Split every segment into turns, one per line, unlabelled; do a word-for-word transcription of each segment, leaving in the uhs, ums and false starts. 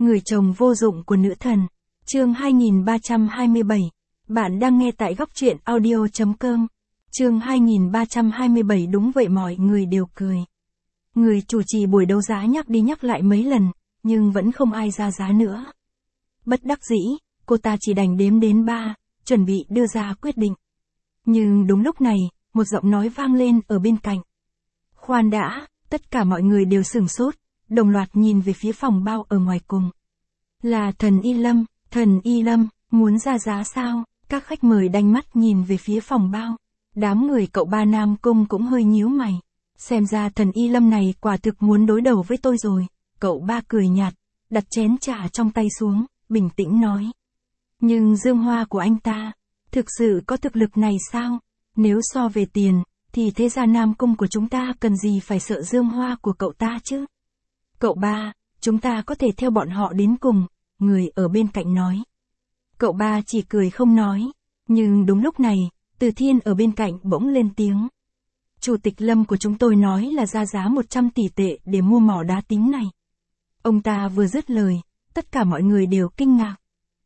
Người chồng vô dụng của nữ thần. Chương hai nghìn ba trăm hai mươi bảy. Bạn đang nghe tại góc truyện audio chấm com. Chương hai nghìn ba trăm hai mươi bảy. Đúng vậy, mọi người đều cười. Người chủ trì buổi đấu giá nhắc đi nhắc lại mấy lần, nhưng vẫn không ai ra giá nữa. Bất đắc dĩ, cô ta chỉ đành đếm đến ba, chuẩn bị đưa ra quyết định. Nhưng đúng lúc này, một giọng nói vang lên ở bên cạnh. Khoan đã, tất cả mọi người đều sửng sốt, đồng loạt nhìn về phía phòng bao ở ngoài cùng. Là thần Y Lâm, thần Y Lâm, muốn ra giá sao? Các khách mời đanh mắt nhìn về phía phòng bao. Đám người cậu ba Nam Cung cũng hơi nhíu mày. Xem ra thần Y Lâm này quả thực muốn đối đầu với tôi rồi. Cậu ba cười nhạt, đặt chén trà trong tay xuống, bình tĩnh nói. Nhưng dương hoa của anh ta, thực sự có thực lực này sao? Nếu so về tiền, thì thế gia Nam Cung của chúng ta cần gì phải sợ dương hoa của cậu ta chứ? Cậu ba, chúng ta có thể theo bọn họ đến cùng, người ở bên cạnh nói. Cậu ba chỉ cười không nói, nhưng đúng lúc này, Từ Thiên ở bên cạnh bỗng lên tiếng. Chủ tịch Lâm của chúng tôi nói là ra giá một trăm tỷ tệ để mua mỏ đá tím này. Ông ta vừa dứt lời, tất cả mọi người đều kinh ngạc.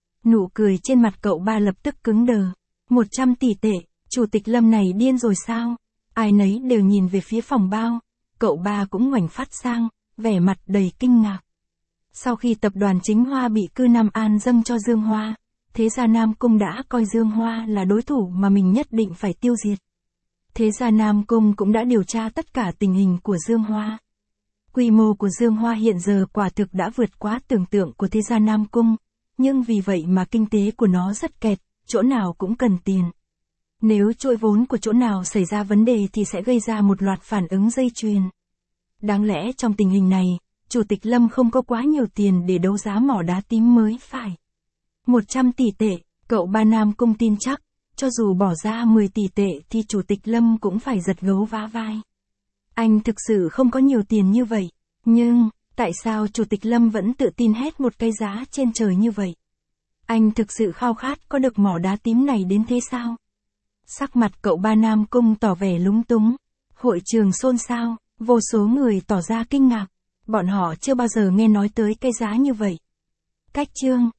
Nụ cười trên mặt cậu ba lập tức cứng đờ. một trăm tỷ tệ, chủ tịch Lâm này điên rồi sao? Ai nấy đều nhìn về phía phòng bao, cậu ba cũng ngoảnh phát sang, vẻ mặt đầy kinh ngạc. Sau khi tập đoàn Chính Hoa bị cư Nam An dâng cho Dương Hoa, thế gia Nam Cung đã coi Dương Hoa là đối thủ mà mình nhất định phải tiêu diệt. Thế gia Nam Cung cũng đã điều tra tất cả tình hình của Dương Hoa. Quy mô của Dương Hoa hiện giờ quả thực đã vượt quá tưởng tượng của thế gia Nam Cung, nhưng vì vậy mà kinh tế của nó rất kẹt, chỗ nào cũng cần tiền. Nếu chuỗi vốn của chỗ nào xảy ra vấn đề thì sẽ gây ra một loạt phản ứng dây chuyền. Đáng lẽ trong tình hình này, Chủ tịch Lâm không có quá nhiều tiền để đấu giá mỏ đá tím mới phải. một trăm tỷ tệ, cậu ba Nam Cung tin chắc, cho dù bỏ ra mười tỷ tệ thì Chủ tịch Lâm cũng phải giật gấu vá vai. Anh thực sự không có nhiều tiền như vậy, nhưng, tại sao Chủ tịch Lâm vẫn tự tin hét một cái giá trên trời như vậy? Anh thực sự khao khát có được mỏ đá tím này đến thế sao? Sắc mặt cậu ba Nam Cung tỏ vẻ lúng túng. Hội trường xôn xao, vô số người tỏ ra kinh ngạc. Bọn họ chưa bao giờ nghe nói tới cái giá như vậy. Cách chương.